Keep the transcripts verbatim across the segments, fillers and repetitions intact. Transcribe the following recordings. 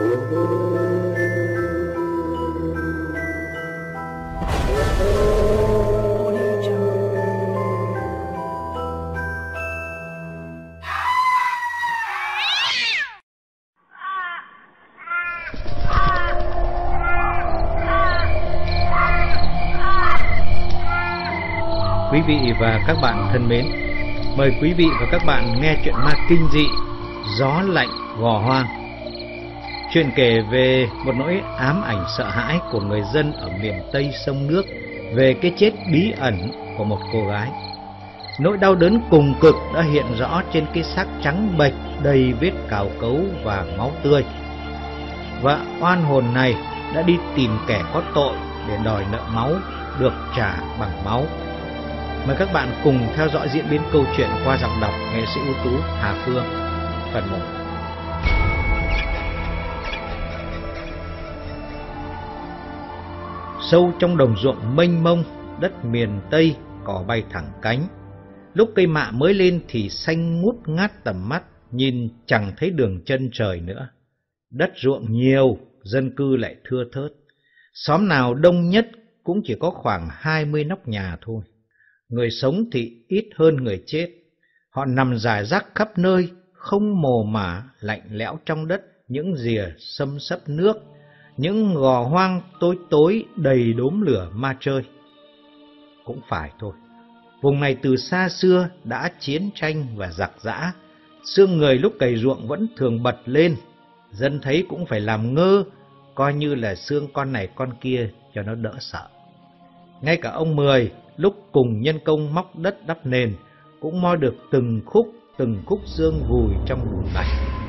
Quý vị và các bạn thân mến, mời quý vị và các bạn nghe chuyện ma kinh dị Gió Lạnh Gò Hoang. Chuyện kể về một nỗi ám ảnh sợ hãi của người dân ở miền Tây sông nước về cái chết bí ẩn của một cô gái. Nỗi đau đớn cùng cực đã hiện rõ trên cái xác trắng bệch đầy vết cào cấu và máu tươi. Và oan hồn này đã đi tìm kẻ có tội để đòi nợ máu được trả bằng máu. Mời các bạn cùng theo dõi diễn biến câu chuyện qua giọng đọc nghệ sĩ ưu tú Hà Phương. Phần một. Sâu trong đồng ruộng mênh mông, đất miền Tây cỏ bay thẳng cánh. Lúc cây mạ mới lên thì xanh ngút ngát tầm mắt, nhìn chẳng thấy đường chân trời nữa. Đất ruộng nhiều, dân cư lại thưa thớt. Xóm nào đông nhất cũng chỉ có khoảng hai mươi nóc nhà thôi. Người sống thì ít hơn người chết. Họ nằm rải rác khắp nơi, không mồ mả, lạnh lẽo trong đất, những rìa xâm xấp nước, những gò hoang tối tối đầy đốm lửa ma chơi. Cũng phải thôi, vùng này từ xa xưa đã chiến tranh và giặc giã, xương người lúc cày ruộng vẫn thường bật lên, dân thấy cũng phải làm ngơ, coi như là xương con này con kia cho nó đỡ sợ. Ngay cả ông Mười lúc cùng nhân công móc đất đắp nền cũng moi được từng khúc từng khúc xương vùi trong bùn lạnh.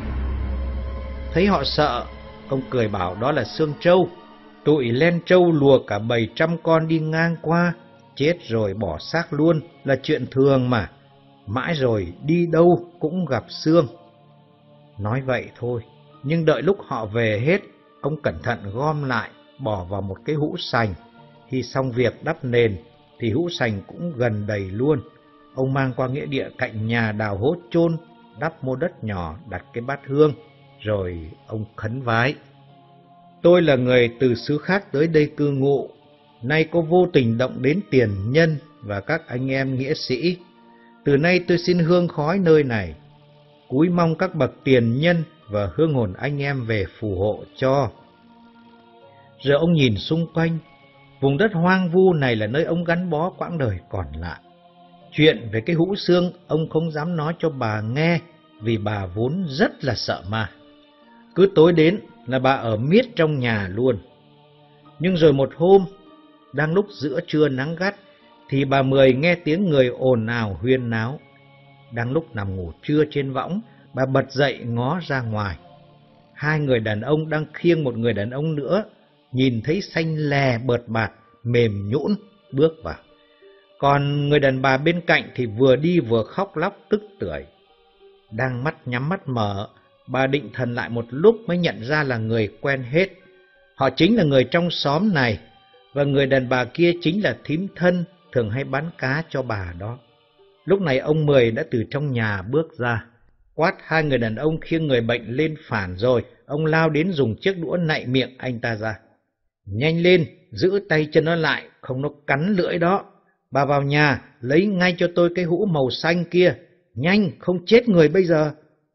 Thấy họ sợ, ông cười bảo đó là xương trâu. Tụi len trâu lùa cả bầy trăm con đi ngang qua, chết rồi bỏ xác luôn là chuyện thường mà. Mãi rồi đi đâu cũng gặp xương. Nói vậy thôi, nhưng đợi lúc họ về hết, ông cẩn thận gom lại, bỏ vào một cái hũ sành. Khi xong việc đắp nền thì hũ sành cũng gần đầy luôn. Ông mang qua nghĩa địa cạnh nhà đào hố chôn, đắp mô đất nhỏ, đặt cái bát hương, rồi ông khấn vái. Tôi là người từ xứ khác tới đây cư ngụ, nay có vô tình động đến tiền nhân và các anh em nghĩa sĩ. Từ nay tôi xin hương khói nơi này, cúi mong các bậc tiền nhân và hương hồn anh em về phù hộ cho. Giờ ông nhìn xung quanh, vùng đất hoang vu này là nơi ông gắn bó quãng đời còn lại. Chuyện về cái hũ xương ông không dám nói cho bà nghe, vì bà vốn rất là sợ ma. Cứ tối đến là bà ở miết trong nhà luôn. Nhưng rồi một hôm, đang lúc giữa trưa nắng gắt, thì bà Mười nghe tiếng người ồn ào huyên náo. Đang lúc nằm ngủ trưa trên võng, bà bật dậy ngó ra ngoài. Hai người đàn ông đang khiêng một người đàn ông nữa, nhìn thấy xanh lè bợt bạt, mềm nhũn bước vào. Còn người đàn bà bên cạnh thì vừa đi vừa khóc lóc tức tưởi. Đang mắt nhắm mắt mở, bà định thần lại một lúc mới nhận ra là người quen hết. Họ chính là người trong xóm này, và người đàn bà kia chính là thím thân thường hay bán cá cho bà đó. Lúc này ông Mười đã từ trong nhà bước ra, quát hai người đàn ông khiêng người bệnh lên phản rồi, ông lao đến dùng chiếc đũa nạy miệng anh ta ra. Nhanh lên, giữ tay chân nó lại, không nó cắn lưỡi đó. Bà vào nhà, lấy ngay cho tôi cái hũ màu xanh kia. Nhanh, không chết người bây giờ.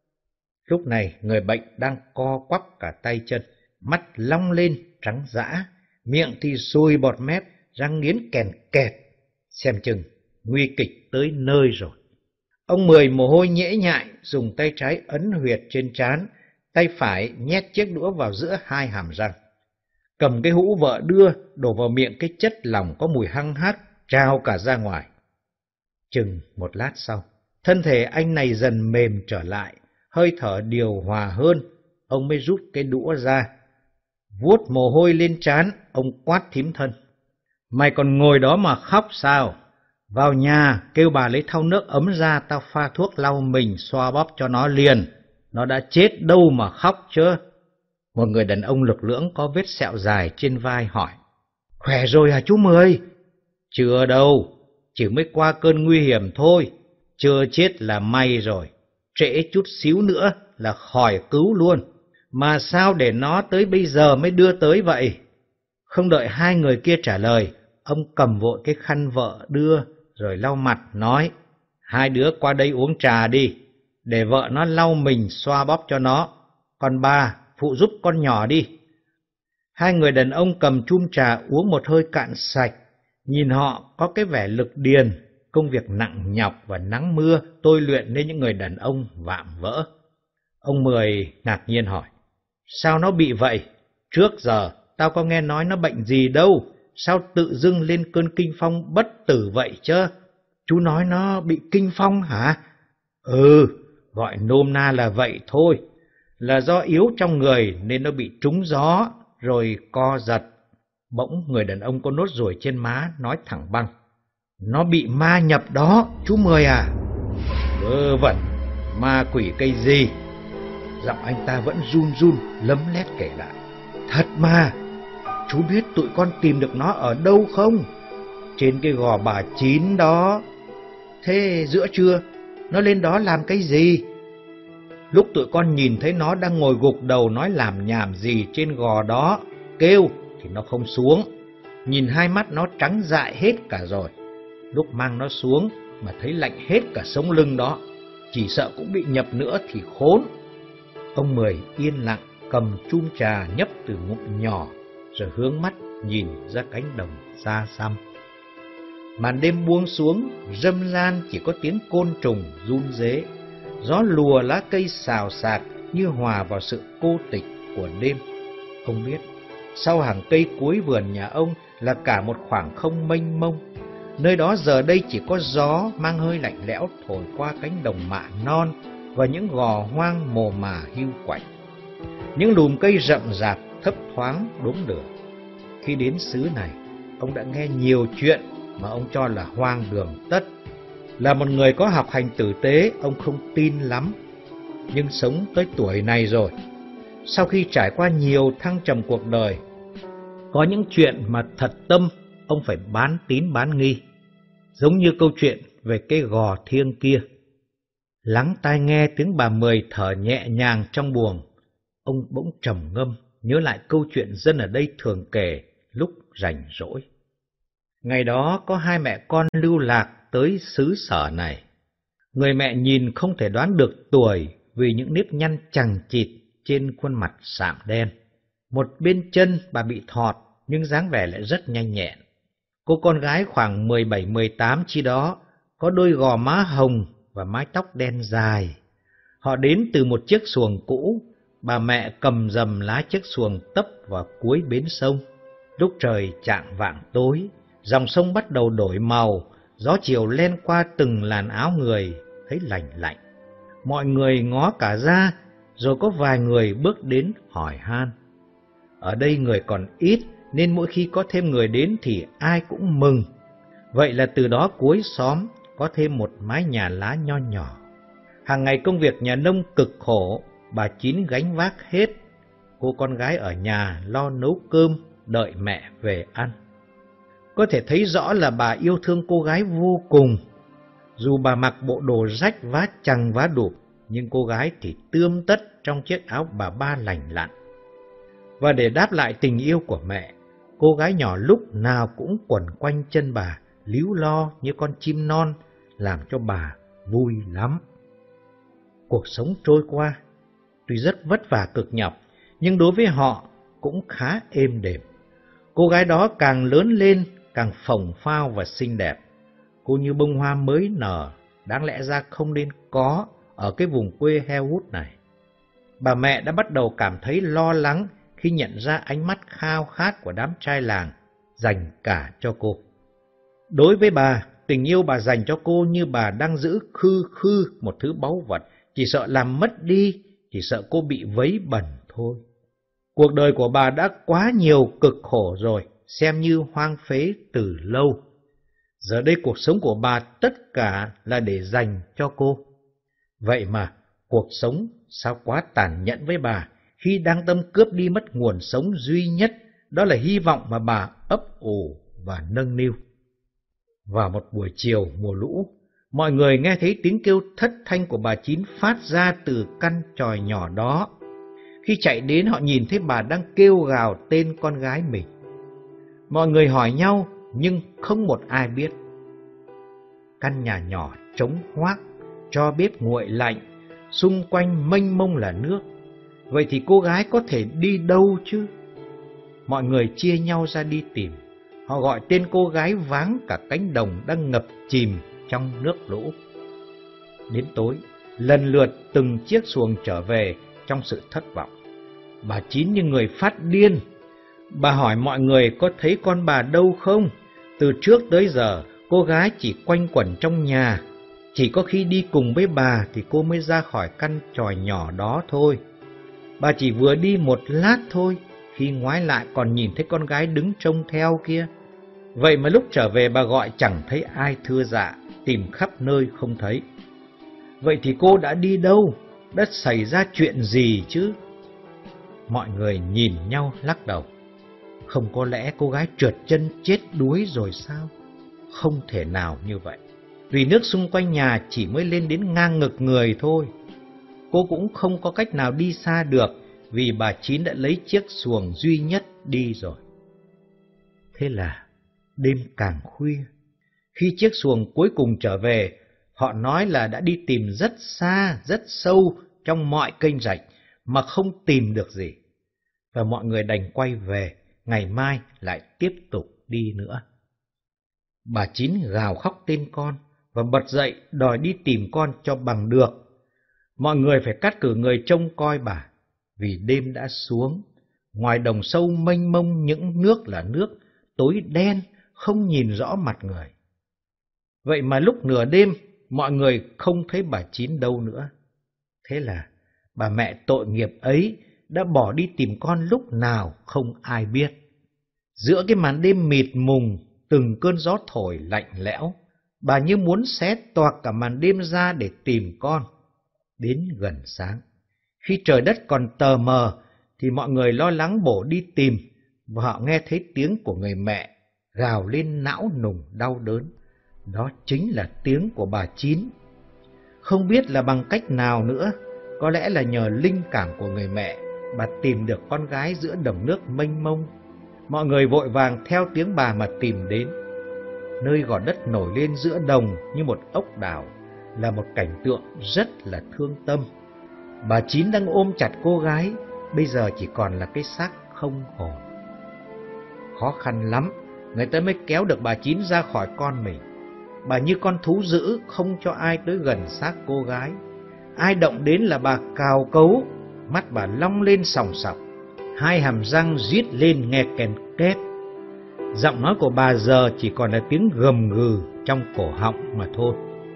Lúc này, người bệnh đang co quắp cả tay chân, mắt long lên, trắng dã, miệng thì sùi bọt mép, răng nghiến kèn kẹt. Xem chừng, nguy kịch tới nơi rồi. Ông Mười mồ hôi nhễ nhại, dùng tay trái ấn huyệt trên trán, tay phải nhét chiếc đũa vào giữa hai hàm răng. Cầm cái hũ vợ đưa, đổ vào miệng cái chất lỏng có mùi hăng hắc, trao cả ra ngoài. Chừng một lát sau, thân thể anh này dần mềm trở lại, hơi thở điều hòa hơn, ông mới rút cái đũa ra. Vuốt mồ hôi lên trán, ông quát thím thân. Mày còn ngồi đó mà khóc sao? Vào nhà, kêu bà lấy thau nước ấm ra, tao pha thuốc lau mình xoa bóp cho nó liền. Nó đã chết đâu mà khóc chứ? Một người đàn ông lực lưỡng có vết sẹo dài trên vai hỏi. Khỏe rồi hả chú Mười? Chưa đâu, chỉ mới qua cơn nguy hiểm thôi. Chưa chết là may rồi, trễ chút xíu nữa là khỏi cứu luôn. Mà sao để nó tới bây giờ mới đưa tới vậy? Không đợi hai người kia trả lời, ông cầm vội cái khăn vợ đưa, rồi lau mặt, nói, hai đứa qua đây uống trà đi, để vợ nó lau mình xoa bóp cho nó, còn bà phụ giúp con nhỏ đi. Hai người đàn ông cầm chum trà uống một hơi cạn sạch, nhìn họ có cái vẻ lực điền, công việc nặng nhọc và nắng mưa tôi luyện nên những người đàn ông vạm vỡ. Ông Mười ngạc nhiên hỏi, sao nó bị vậy? Trước giờ tao có nghe nói nó bệnh gì đâu, sao tự dưng lên cơn kinh phong bất tử vậy chứ? Chú nói nó bị kinh phong hả? Ừ, gọi nôm na là vậy thôi, là do yếu trong người nên nó bị trúng gió, rồi co giật. Bỗng người đàn ông có nốt ruồi trên má nói thẳng băng, nó bị ma nhập đó, chú Mười à? Vớ vẩn, ma quỷ cây gì? Giọng anh ta vẫn run run, lấm lét kể lại. Thật mà, chú biết tụi con tìm được nó ở đâu không? Trên cái gò bà Chín đó. Thế giữa trưa, nó lên đó làm cái gì? Lúc tụi con nhìn thấy nó đang ngồi gục đầu nói làm nhảm gì trên gò đó, kêu thì nó không xuống. Nhìn hai mắt nó trắng dại hết cả rồi. Lúc mang nó xuống mà thấy lạnh hết cả sống lưng đó, chỉ sợ cũng bị nhập nữa thì khốn. Ông Mười yên lặng cầm chum trà nhấp từ ngụm nhỏ, rồi hướng mắt nhìn ra cánh đồng xa xăm. Màn đêm buông xuống, râm ran chỉ có tiếng côn trùng run rế. Gió lùa lá cây xào xạc như hòa vào sự cô tịch của đêm. Ông biết, sau hàng cây cuối vườn nhà ông là cả một khoảng không mênh mông. Nơi đó giờ đây chỉ có gió mang hơi lạnh lẽo thổi qua cánh đồng mạ non và những gò hoang mồ mả hiu quạnh. Những lùm cây rậm rạp thấp thoáng đốm lửa. Khi đến xứ này, ông đã nghe nhiều chuyện mà ông cho là hoang đường tất. Là một người có học hành tử tế, ông không tin lắm. Nhưng sống tới tuổi này rồi, sau khi trải qua nhiều thăng trầm cuộc đời, có những chuyện mà thật tâm ông phải bán tín bán nghi. Giống như câu chuyện về cái gò thiêng kia. Lắng tai nghe tiếng bà Mười thở nhẹ nhàng trong buồng, ông bỗng trầm ngâm, nhớ lại câu chuyện dân ở đây thường kể lúc rảnh rỗi. Ngày đó có hai mẹ con lưu lạc tới xứ sở này. Người mẹ nhìn không thể đoán được tuổi vì những nếp nhăn chằng chịt trên khuôn mặt sạm đen. Một bên chân bà bị thọt nhưng dáng vẻ lại rất nhanh nhẹn. Cô con gái khoảng mười bảy mười tám chi đó, có đôi gò má hồng và mái tóc đen dài. Họ đến từ một chiếc xuồng cũ, bà mẹ cầm dầm lá chiếc xuồng tấp vào cuối bến sông. Lúc trời chạng vạng tối, dòng sông bắt đầu đổi màu, gió chiều len qua từng làn áo người, thấy lành lạnh. Mọi người ngó cả ra, rồi có vài người bước đến hỏi han. Ở đây người còn ít, nên mỗi khi có thêm người đến thì ai cũng mừng. Vậy là từ đó cuối xóm có thêm một mái nhà lá nho nhỏ. Hàng ngày công việc nhà nông cực khổ, bà Chín gánh vác hết. Cô con gái ở nhà lo nấu cơm, đợi mẹ về ăn. Có thể thấy rõ là bà yêu thương cô gái vô cùng. Dù bà mặc bộ đồ rách vá chằng vá đụp, nhưng cô gái thì tươm tất trong chiếc áo bà ba lành lặn. Và để đáp lại tình yêu của mẹ, cô gái nhỏ lúc nào cũng quẩn quanh chân bà, líu lo như con chim non, làm cho bà vui lắm. Cuộc sống trôi qua, tuy rất vất vả cực nhọc, nhưng đối với họ cũng khá êm đềm. Cô gái đó càng lớn lên, càng phồng phao và xinh đẹp. Cô như bông hoa mới nở, đáng lẽ ra không nên có ở cái vùng quê heo hút này. Bà mẹ đã bắt đầu cảm thấy lo lắng khi nhận ra ánh mắt khao khát của đám trai làng dành cả cho cô. Đối với bà, tình yêu bà dành cho cô như bà đang giữ khư khư một thứ báu vật, chỉ sợ làm mất đi, chỉ sợ cô bị vấy bẩn thôi. Cuộc đời của bà đã quá nhiều cực khổ rồi, xem như hoang phế từ lâu. Giờ đây cuộc sống của bà tất cả là để dành cho cô. Vậy mà cuộc sống sao quá tàn nhẫn với bà khi đang tâm cướp đi mất nguồn sống duy nhất, đó là hy vọng mà bà ấp ủ và nâng niu. Vào một buổi chiều mùa lũ, mọi người nghe thấy tiếng kêu thất thanh của bà Chín phát ra từ căn chòi nhỏ đó. Khi chạy đến họ nhìn thấy bà đang kêu gào tên con gái mình. Mọi người hỏi nhau nhưng không một ai biết. Căn nhà nhỏ trống hoác, cho bếp nguội lạnh, xung quanh mênh mông là nước. Vậy thì cô gái có thể đi đâu chứ? Mọi người chia nhau ra đi tìm. Họ gọi tên cô gái váng cả cánh đồng đang ngập chìm trong nước lũ. Đến tối, lần lượt từng chiếc xuồng trở về trong sự thất vọng. Bà Chín như người phát điên. Bà hỏi mọi người có thấy con bà đâu không? Từ trước tới giờ, cô gái chỉ quanh quẩn trong nhà. Chỉ có khi đi cùng với bà thì cô mới ra khỏi căn chòi nhỏ đó thôi. Bà chỉ vừa đi một lát thôi, khi ngoái lại còn nhìn thấy con gái đứng trông theo kia. Vậy mà lúc trở về bà gọi chẳng thấy ai thưa dạ, tìm khắp nơi không thấy. Vậy thì cô đã đi đâu? Đã xảy ra chuyện gì chứ? Mọi người nhìn nhau lắc đầu. Không có lẽ cô gái trượt chân chết đuối rồi sao? Không thể nào như vậy. Vì nước xung quanh nhà chỉ mới lên đến ngang ngực người thôi. Cô cũng không có cách nào đi xa được, vì bà Chín đã lấy chiếc xuồng duy nhất đi rồi. Thế là đêm càng khuya, khi chiếc xuồng cuối cùng trở về, họ nói là đã đi tìm rất xa, rất sâu trong mọi kênh rạch mà không tìm được gì. Và mọi người đành quay về, ngày mai lại tiếp tục đi nữa. Bà Chín gào khóc tên con và bật dậy đòi đi tìm con cho bằng được. Mọi người phải cắt cử người trông coi bà, vì đêm đã xuống, ngoài đồng sâu mênh mông những nước là nước, tối đen, không nhìn rõ mặt người. Vậy mà lúc nửa đêm, mọi người không thấy bà Chín đâu nữa. Thế là bà mẹ tội nghiệp ấy đã bỏ đi tìm con lúc nào không ai biết. Giữa cái màn đêm mịt mùng, từng cơn gió thổi lạnh lẽo, bà như muốn xé toạc cả màn đêm ra để tìm con. Đến gần sáng, khi trời đất còn tờ mờ, thì mọi người lo lắng bổ đi tìm, và họ nghe thấy tiếng của người mẹ gào lên não nùng đau đớn. Đó chính là tiếng của bà Chín. Không biết là bằng cách nào nữa, có lẽ là nhờ linh cảm của người mẹ, bà tìm được con gái giữa đồng nước mênh mông. Mọi người vội vàng theo tiếng bà mà tìm đến. Nơi gò đất nổi lên giữa đồng như một ốc đảo là một cảnh tượng rất là thương tâm. Bà Chín đang ôm chặt cô gái, bây giờ chỉ còn là cái xác không hồn. Khó khăn lắm, người ta mới kéo được bà Chín ra khỏi con mình. Bà như con thú dữ, không cho ai tới gần xác cô gái. Ai động đến là bà cào cấu, mắt bà long lên sòng sọc, hai hàm răng rít lên nghe kèn két. Giọng nói của bà giờ chỉ còn là tiếng gầm gừ trong cổ họng mà thôi.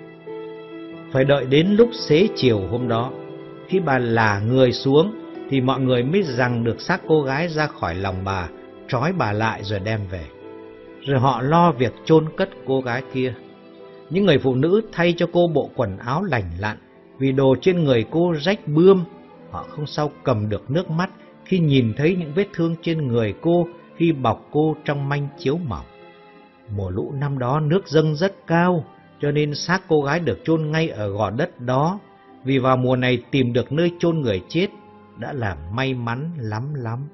Phải đợi đến lúc xế chiều hôm đó, khi bà lả người xuống, thì mọi người mới giằng được xác cô gái ra khỏi lòng bà, trói bà lại rồi đem về. Rồi họ lo việc chôn cất cô gái kia. Những người phụ nữ thay cho cô bộ quần áo lành lặn, vì đồ trên người cô rách bươm. Họ không sao cầm được nước mắt khi nhìn thấy những vết thương trên người cô khi bọc cô trong manh chiếu mỏng. Mùa lũ năm đó nước dâng rất cao, cho nên xác cô gái được chôn ngay ở gò đất đó. Vì vào mùa này tìm được nơi chôn người chết đã là may mắn lắm lắm.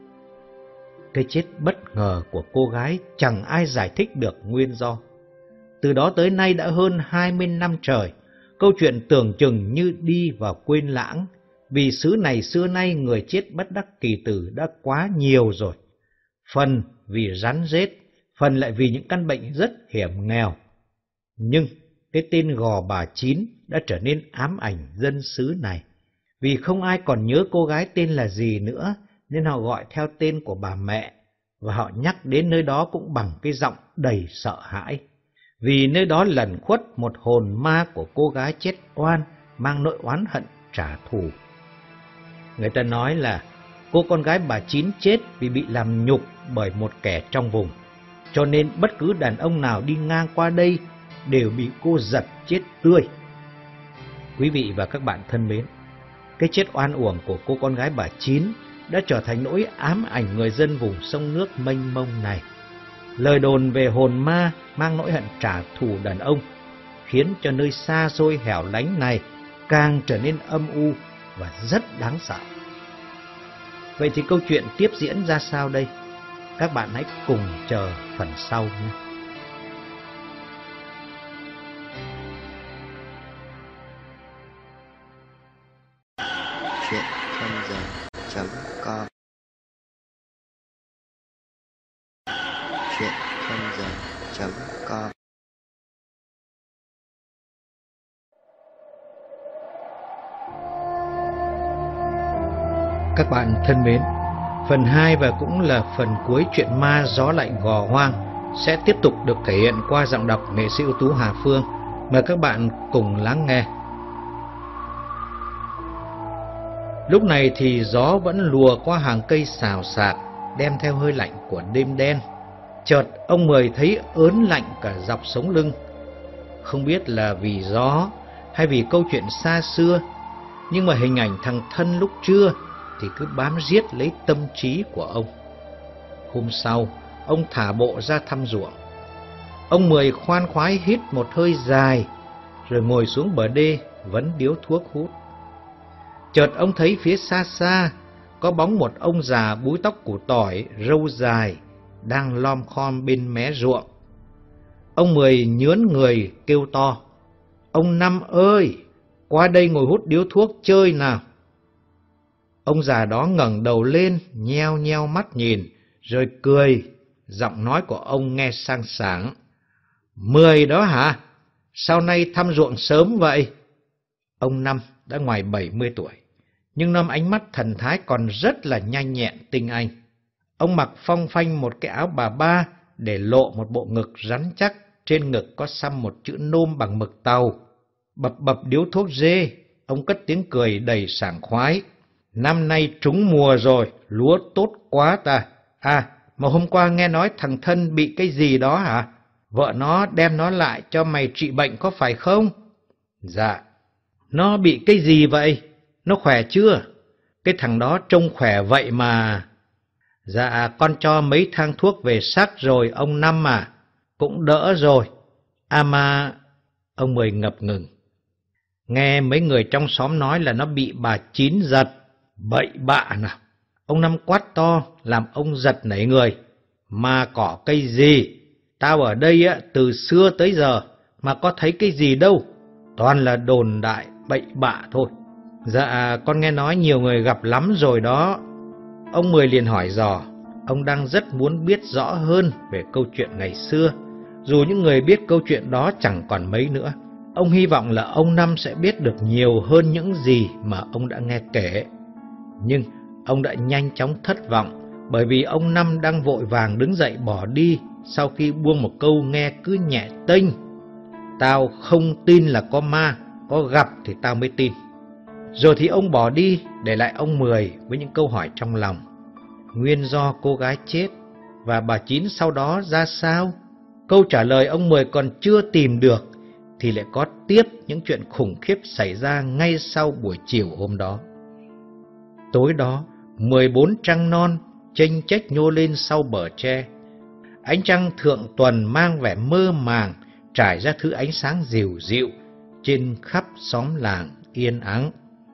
Cái chết bất ngờ của cô gái chẳng ai giải thích được nguyên do. Từ đó tới nay đã hơn hai mươi năm trời, câu chuyện tưởng chừng như đi vào quên lãng, vì xứ này xưa nay người chết bất đắc kỳ tử đã quá nhiều rồi. Phần vì rắn rết, phần lại vì những căn bệnh rất hiểm nghèo. Nhưng cái tên Gò Bà Chín đã trở nên ám ảnh dân xứ này, vì không ai còn nhớ cô gái tên là gì nữa, nên họ gọi theo tên của bà mẹ, và họ nhắc đến nơi đó cũng bằng cái giọng đầy sợ hãi. Vì nơi đó lẩn khuất một hồn ma của cô gái chết oan, mang nỗi oán hận trả thù. Người ta nói là cô con gái bà Chín chết vì bị làm nhục bởi một kẻ trong vùng, cho nên bất cứ đàn ông nào đi ngang qua đây đều bị cô giật chết tươi. Quý vị và các bạn thân mến, cái chết oan uổng của cô con gái bà Chín đã trở thành nỗi ám ảnh người dân vùng sông nước mênh mông này. Lời đồn về hồn ma mang nỗi hận trả thù đàn ông khiến cho nơi xa xôi hẻo lánh này càng trở nên âm u và rất đáng sợ. Vậy thì câu chuyện tiếp diễn ra sao đây? Các bạn hãy cùng chờ phần sau nhé. Chuyện không giờ chấm com. Chuyện không giờ chấm com. Các bạn thân mến, phần hai và cũng là phần cuối chuyện ma Gió Lạnh Gò Hoang sẽ tiếp tục được thể hiện qua giọng đọc nghệ sĩ ưu tú Hà Phương. Mời các bạn cùng lắng nghe. Lúc này thì gió vẫn lùa qua hàng cây xào xạc, đem theo hơi lạnh của đêm đen. Chợt ông Mười thấy ớn lạnh cả dọc sống lưng. Không biết là vì gió hay vì câu chuyện xa xưa, nhưng mà hình ảnh thằng Thân lúc trưa thì cứ bám riết lấy tâm trí của ông. Hôm sau, ông thả bộ ra thăm ruộng. Ông Mười khoan khoái hít một hơi dài, rồi ngồi xuống bờ đê vấn điếu thuốc hút. Chợt ông thấy phía xa xa có bóng một ông già búi tóc củ tỏi, râu dài, đang lom khom bên mé ruộng. Ông Mười nhướn người kêu to: "Ông Năm ơi, qua đây ngồi hút điếu thuốc chơi nào." Ông già đó ngẩng đầu lên, nheo nheo mắt nhìn, rồi cười. Giọng nói của ông nghe sang sảng: "Mười đó hả? Sao nay thăm ruộng sớm vậy?" Ông Năm đã ngoài bảy mươi tuổi, nhưng năm ánh mắt thần thái còn rất là nhanh nhẹn tinh anh. Ông mặc phong phanh một cái áo bà ba để lộ một bộ ngực rắn chắc, trên ngực có xăm một chữ nôm bằng mực tàu. Bập bập điếu thuốc dê, ông cất tiếng cười đầy sảng khoái: "Năm nay trúng mùa rồi, lúa tốt quá ta. À, mà hôm qua nghe nói thằng Thân bị cái gì đó hả? Vợ nó đem nó lại cho mày trị bệnh có phải không?" "Dạ." "Nó bị cái gì vậy? Nó khỏe chưa? Cái thằng đó trông khỏe vậy mà." "Dạ, con cho mấy thang thuốc về sắc rồi ông Năm à, cũng đỡ rồi. À mà..." Ông Mười ngập ngừng. "Nghe mấy người trong xóm nói là nó bị bà Chín giật." "Bậy bạ nào!" Ông Năm quát to, làm ông giật nảy người. "Ma cỏ cây gì? Tao ở đây á từ xưa tới giờ mà có thấy cái gì đâu. Toàn là đồn đại bậy bạ thôi." "Dạ, con nghe nói nhiều người gặp lắm rồi đó." Ông Mười liền hỏi dò. Ông đang rất muốn biết rõ hơn về câu chuyện ngày xưa, dù những người biết câu chuyện đó chẳng còn mấy nữa. Ông hy vọng là ông Năm sẽ biết được nhiều hơn những gì mà ông đã nghe kể. Nhưng ông đã nhanh chóng thất vọng, bởi vì ông Năm đang vội vàng đứng dậy bỏ đi sau khi buông một câu nghe cứ nhẹ tênh: "Tao không tin là có ma, có gặp thì tao mới tin." Rồi thì ông bỏ đi, để lại ông Mười với những câu hỏi trong lòng. Nguyên do cô gái chết và bà Chín sau đó ra sao? Câu trả lời ông Mười còn chưa tìm được, thì lại có tiếp những chuyện khủng khiếp xảy ra ngay sau buổi chiều hôm đó. Tối đó, mười bốn trăng non chênh chếch nhô lên sau bờ tre. Ánh trăng thượng tuần mang vẻ mơ màng, trải ra thứ ánh sáng dịu dịu trên khắp xóm làng yên ắng.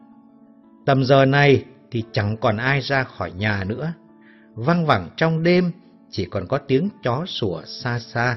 Tầm giờ này thì chẳng còn ai ra khỏi nhà nữa. Văng vẳng trong đêm chỉ còn có tiếng chó sủa xa xa.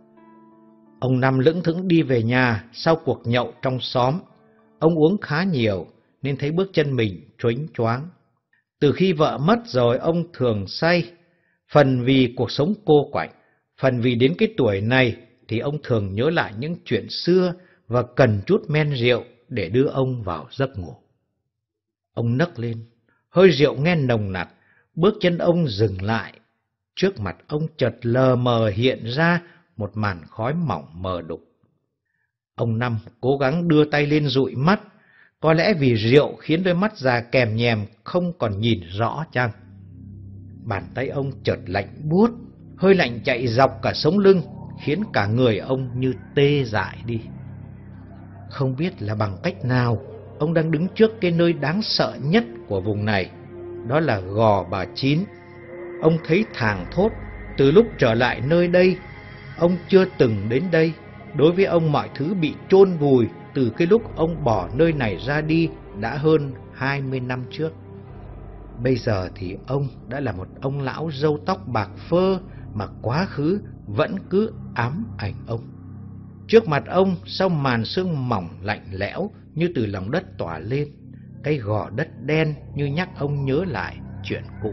Ông Năm lững thững đi về nhà sau cuộc nhậu trong xóm. Ông uống khá nhiều nên thấy bước chân mình choáng choáng. Từ khi vợ mất rồi ông thường say, phần vì cuộc sống cô quạnh, phần vì đến cái tuổi này thì ông thường nhớ lại những chuyện xưa và cần chút men rượu để đưa ông vào giấc ngủ. Ông nấc lên, hơi rượu nghe nồng nặc, bước chân ông dừng lại. Trước mặt ông chợt lờ mờ hiện ra một màn khói mỏng mờ đục. Ông Năm cố gắng đưa tay lên dụi mắt, có lẽ vì rượu khiến đôi mắt già kèm nhèm không còn nhìn rõ chăng. Bàn tay ông chợt lạnh buốt, hơi lạnh chạy dọc cả sống lưng, khiến cả người ông như tê dại đi. Không biết là bằng cách nào, ông đang đứng trước cái nơi đáng sợ nhất của vùng này, đó là Gò Bà Chín. Ông thấy thảng thốt, từ lúc trở lại nơi đây, ông chưa từng đến đây. Đối với ông mọi thứ bị chôn vùi từ cái lúc ông bỏ nơi này ra đi đã hơn hai mươi năm trước. Bây giờ thì ông đã là một ông lão râu tóc bạc phơ mà quá khứ vẫn cứ ám ảnh ông. Trước mặt ông, sau màn sương mỏng lạnh lẽo như từ lòng đất tỏa lên, cái gò đất đen như nhắc ông nhớ lại chuyện cũ.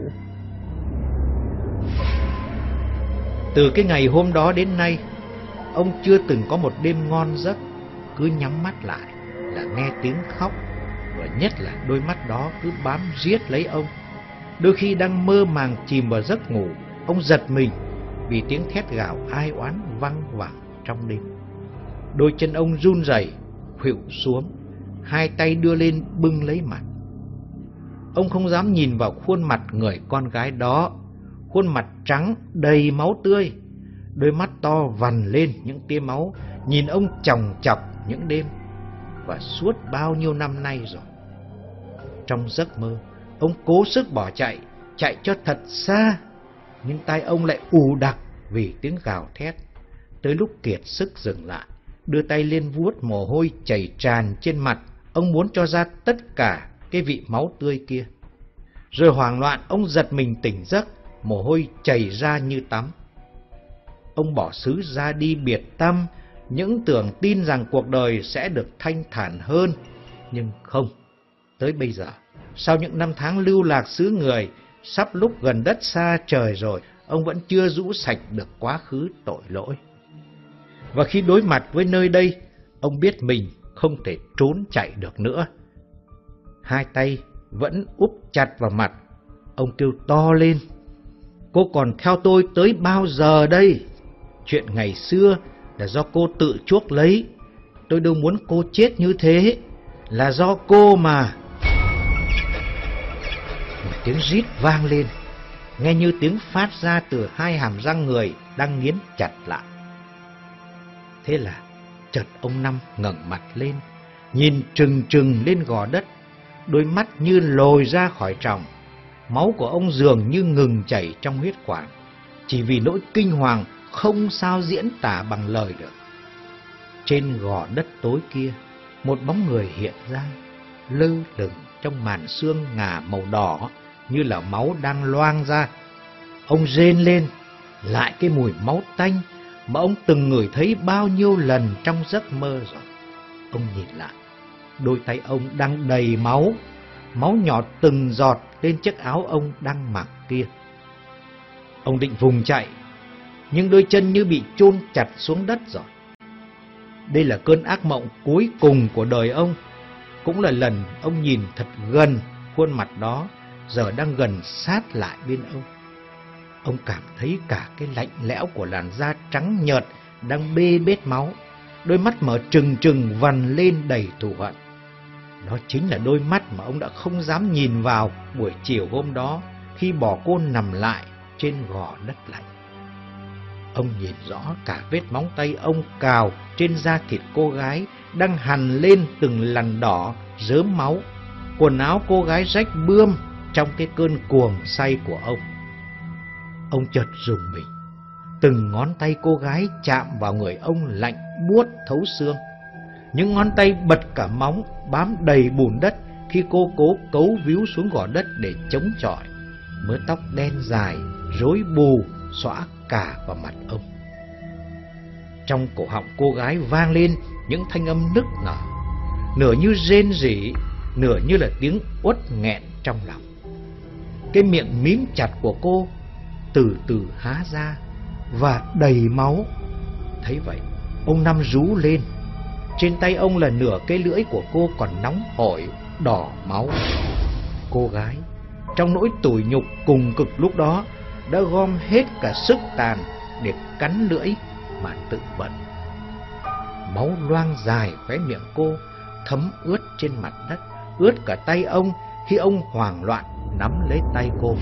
Từ cái ngày hôm đó đến nay, ông chưa từng có một đêm ngon giấc. Cứ nhắm mắt lại là nghe tiếng khóc, và nhất là đôi mắt đó cứ bám riết lấy ông. Đôi khi đang mơ màng chìm vào giấc ngủ, ông giật mình vì tiếng thét gào ai oán văng vẳng trong đêm. Đôi chân ông run rẩy, khuỵu xuống, hai tay đưa lên bưng lấy mặt. Ông không dám nhìn vào khuôn mặt người con gái đó, khuôn mặt trắng đầy máu tươi, đôi mắt to vằn lên những tia máu, nhìn ông chòng chọc những đêm, và suốt bao nhiêu năm nay rồi. Trong giấc mơ, ông cố sức bỏ chạy, chạy cho thật xa, nhưng tai ông lại ù đặc vì tiếng gào thét. Tới lúc kiệt sức dừng lại, đưa tay lên vuốt mồ hôi chảy tràn trên mặt, ông muốn cho ra tất cả cái vị máu tươi kia. Rồi hoảng loạn, ông giật mình tỉnh giấc, mồ hôi chảy ra như tắm. Ông bỏ xứ ra đi biệt tâm, những tưởng tin rằng cuộc đời sẽ được thanh thản hơn, nhưng không. Tới bây giờ, sau những năm tháng lưu lạc xứ người, sắp lúc gần đất xa trời rồi, ông vẫn chưa rũ sạch được quá khứ tội lỗi. Và khi đối mặt với nơi đây, ông biết mình không thể trốn chạy được nữa. Hai tay vẫn úp chặt vào mặt, ông kêu to lên: "Cô còn theo tôi tới bao giờ đây? Chuyện ngày xưa là do cô tự chuốc lấy, tôi đâu muốn cô chết như thế, là do cô mà." Một tiếng rít vang lên, nghe như tiếng phát ra từ hai hàm răng người đang nghiến chặt lại. Thế là chợt ông Năm ngẩng mặt lên, nhìn trừng trừng lên gò đất, đôi mắt như lồi ra khỏi tròng. Máu của ông dường như ngừng chảy trong huyết quản, chỉ vì nỗi kinh hoàng không sao diễn tả bằng lời được. Trên gò đất tối kia, một bóng người hiện ra, lơ lửng trong màn sương ngả màu đỏ như là máu đang loang ra. Ông rên lên, lại cái mùi máu tanh mà ông từng ngửi thấy bao nhiêu lần trong giấc mơ rồi. Ông nhìn lại, đôi tay ông đang đầy máu, máu nhỏ từng giọt lên chiếc áo ông đang mặc kia. Ông định vùng chạy, nhưng đôi chân như bị chôn chặt xuống đất rồi. Đây là cơn ác mộng cuối cùng của đời ông, cũng là lần ông nhìn thật gần khuôn mặt đó, giờ đang gần sát lại bên ông. Ông cảm thấy cả cái lạnh lẽo của làn da trắng nhợt đang bê bết máu, đôi mắt mở trừng trừng vằn lên đầy thù hận. Đó chính là đôi mắt mà ông đã không dám nhìn vào buổi chiều hôm đó khi bỏ cô nằm lại trên gò đất lạnh. Ông nhìn rõ cả vết móng tay ông cào trên da thịt cô gái đang hằn lên từng lằn đỏ rớm máu. Quần áo cô gái rách bươm trong cái cơn cuồng say của ông. Ông chợt rùng mình, từng ngón tay cô gái chạm vào người ông lạnh buốt thấu xương. Những ngón tay bật cả móng, bám đầy bùn đất khi cô cố cấu víu xuống gò đất để chống chọi. Mớ tóc đen dài, rối bù, xõa cả vào mặt ông. Trong cổ họng cô gái vang lên những thanh âm nức nở, nửa như rên rỉ, nửa như là tiếng uất nghẹn trong lòng. Cái miệng mím chặt của cô từ từ há ra và đầy máu. Thấy vậy, ông Năm rú lên. Trên tay ông là nửa cái lưỡi của cô còn nóng hổi, đỏ máu. Cô gái, trong nỗi tủi nhục cùng cực lúc đó, đã gom hết cả sức tàn để cắn lưỡi mà tự vẫn. Máu loang dài khóe miệng cô, thấm ướt trên mặt đất, ướt cả tay ông khi ông hoảng loạn nắm lấy tay cô.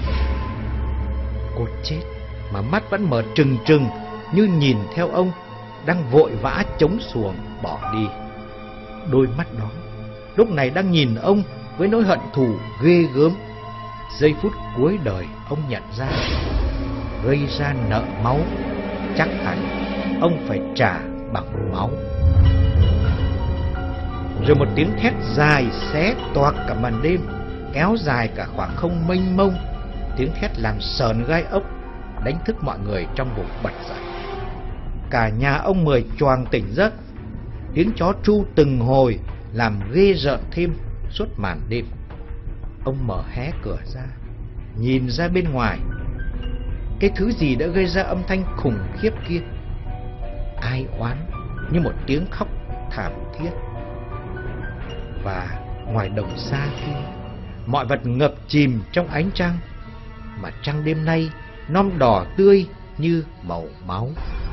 Cô chết mà mắt vẫn mở trừng trừng như nhìn theo ông, đang vội vã chống xuồng bỏ đi. Đôi mắt đó lúc này đang nhìn ông với nỗi hận thù ghê gớm. Giây phút cuối đời ông nhận ra, gây ra nợ máu, chắc hẳn ông phải trả bằng máu. Rồi một tiếng thét dài xé toạc cả màn đêm, kéo dài cả khoảng không mênh mông. Tiếng thét làm sờn gai ốc, đánh thức mọi người trong vùng bật dậy. Cả nhà ông Mười choàng tỉnh giấc. Tiếng chó tru từng hồi làm ghê rợn thêm suốt màn đêm. Ông mở hé cửa ra, nhìn ra bên ngoài. Cái thứ gì đã gây ra âm thanh khủng khiếp kia? Ai oán như một tiếng khóc thảm thiết. Và ngoài đồng xa kia, mọi vật ngập chìm trong ánh trăng, mà trăng đêm nay non đỏ tươi như màu máu.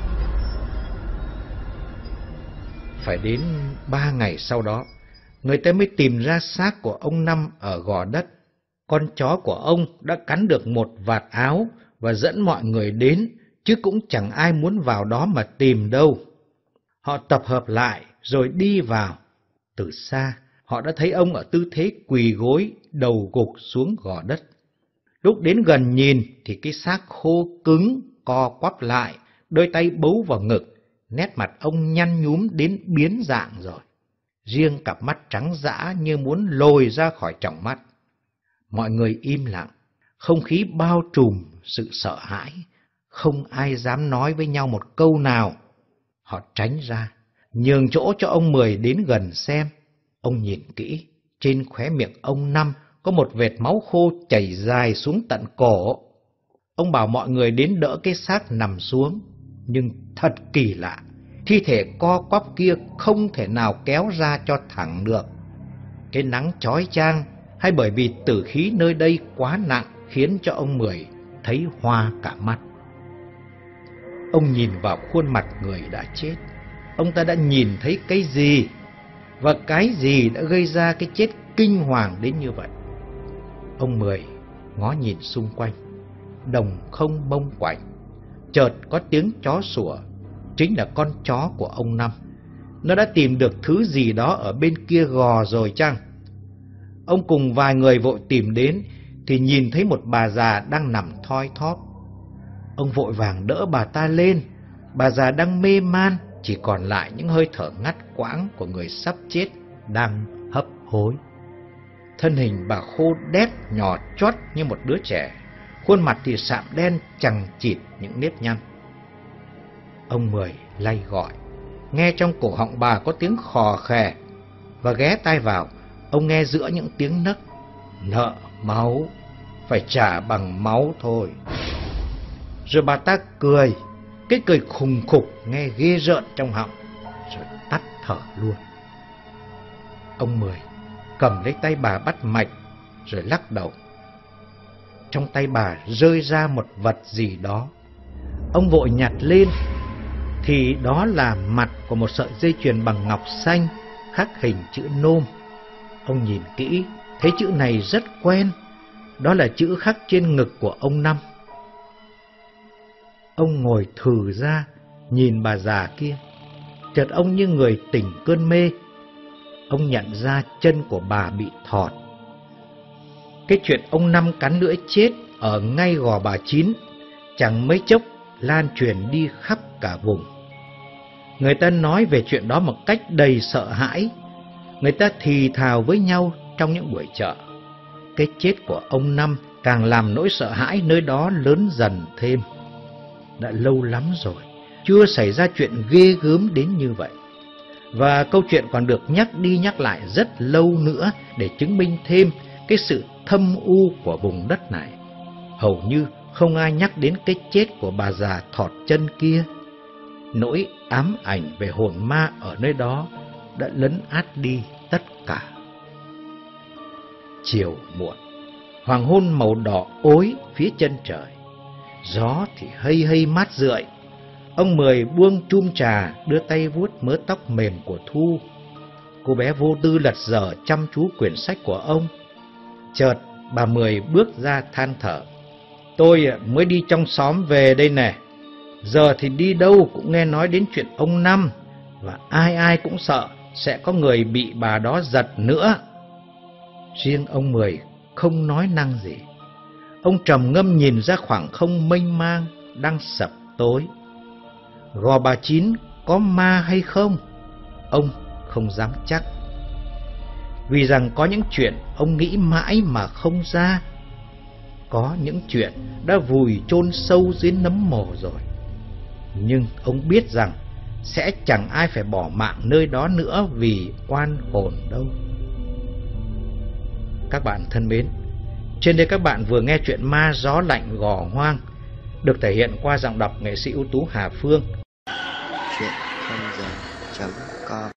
Phải đến ba ngày sau đó, người ta mới tìm ra xác của ông Năm ở gò đất. Con chó của ông đã cắn được một vạt áo và dẫn mọi người đến, chứ cũng chẳng ai muốn vào đó mà tìm đâu. Họ tập hợp lại rồi đi vào. Từ xa, họ đã thấy ông ở tư thế quỳ gối, đầu gục xuống gò đất. Lúc đến gần nhìn thì cái xác khô cứng, co quắp lại, đôi tay bấu vào ngực, nét mặt ông nhăn nhúm đến biến dạng rồi. Riêng cặp mắt trắng dã như muốn lồi ra khỏi tròng mắt. Mọi người im lặng, không khí bao trùm sự sợ hãi, không ai dám nói với nhau một câu nào. Họ tránh ra, nhường chỗ cho ông Mười đến gần xem. Ông nhìn kỹ, trên khóe miệng ông Năm có một vệt máu khô chảy dài xuống tận cổ. Ông bảo mọi người đến đỡ cái xác nằm xuống, nhưng thật kỳ lạ, thi thể co quắp kia không thể nào kéo ra cho thẳng được. Cái nắng chói chang hay bởi vì tử khí nơi đây quá nặng khiến cho ông Mười thấy hoa cả mắt. Ông nhìn vào khuôn mặt người đã chết. Ông ta đã nhìn thấy cái gì, và cái gì đã gây ra cái chết kinh hoàng đến như vậy. Ông Mười ngó nhìn xung quanh, đồng không mông quạnh. Chợt có tiếng chó sủa, chính là con chó của ông Năm. Nó đã tìm được thứ gì đó ở bên kia gò rồi chăng? Ông cùng vài người vội tìm đến thì nhìn thấy một bà già đang nằm thoi thóp. Ông vội vàng đỡ bà ta lên. Bà già đang mê man, chỉ còn lại những hơi thở ngắt quãng của người sắp chết đang hấp hối. Thân hình bà khô đét nhỏ chót như một đứa trẻ, khuôn mặt thì sạm đen chằng chịt những nếp nhăn. Ông Mười lay gọi, nghe trong cổ họng bà có tiếng khò khè, và ghé tai vào. Ông nghe giữa những tiếng nấc: nợ máu, phải trả bằng máu thôi. Rồi bà ta cười, cái cười khùng khục nghe ghê rợn trong họng, rồi tắt thở luôn. Ông Mười cầm lấy tay bà bắt mạch, rồi lắc đầu. Trong tay bà rơi ra một vật gì đó. Ông vội nhặt lên, thì đó là mặt của một sợi dây chuyền bằng ngọc xanh, khắc hình chữ nôm. Ông nhìn kỹ, thấy chữ này rất quen, đó là chữ khắc trên ngực của ông Năm. Ông ngồi thừ ra, nhìn bà già kia. Chợt ông như người tỉnh cơn mê. Ông nhận ra chân của bà bị thọt. Cái chuyện ông Năm cắn lưỡi chết ở ngay gò bà Chín chẳng mấy chốc lan truyền đi khắp cả vùng. Người ta nói về chuyện đó một cách đầy sợ hãi. Người ta thì thào với nhau trong những buổi chợ. Cái chết của ông Năm càng làm nỗi sợ hãi nơi đó lớn dần thêm. Đã lâu lắm rồi, chưa xảy ra chuyện ghê gớm đến như vậy. Và câu chuyện còn được nhắc đi nhắc lại rất lâu nữa để chứng minh thêm cái sự thâm u của vùng đất này. Hầu như không ai nhắc đến cái chết của bà già thọt chân kia. Nỗi ám ảnh về hồn ma ở nơi đó đã lấn át đi tất cả. Chiều muộn, hoàng hôn màu đỏ ối phía chân trời. Gió thì hây hây mát rượi. Ông Mười buông chum trà, đưa tay vuốt mớ tóc mềm của Thu. Cô bé vô tư lật dở chăm chú quyển sách của ông. Chợt bà Mười bước ra than thở: tôi mới đi trong xóm về đây nè. Giờ thì đi đâu cũng nghe nói đến chuyện ông Năm, và ai ai cũng sợ sẽ có người bị bà đó giật nữa. Riêng ông Mười không nói năng gì. Ông trầm ngâm nhìn ra khoảng không mênh mang đang sập tối. Gò bà Chín có ma hay không? Ông không dám chắc. vì rằng có những chuyện ông nghĩ mãi mà không ra. Có những chuyện đã vùi chôn sâu dưới nấm mồ rồi. Nhưng ông biết rằng sẽ chẳng ai phải bỏ mạng nơi đó nữa vì oan hồn đâu. Các bạn thân mến, trên đây các bạn vừa nghe chuyện Ma Gió Lạnh Gò Hoang, được thể hiện qua giọng đọc nghệ sĩ ưu tú Hà Phương. Chuyện không giờ chấm com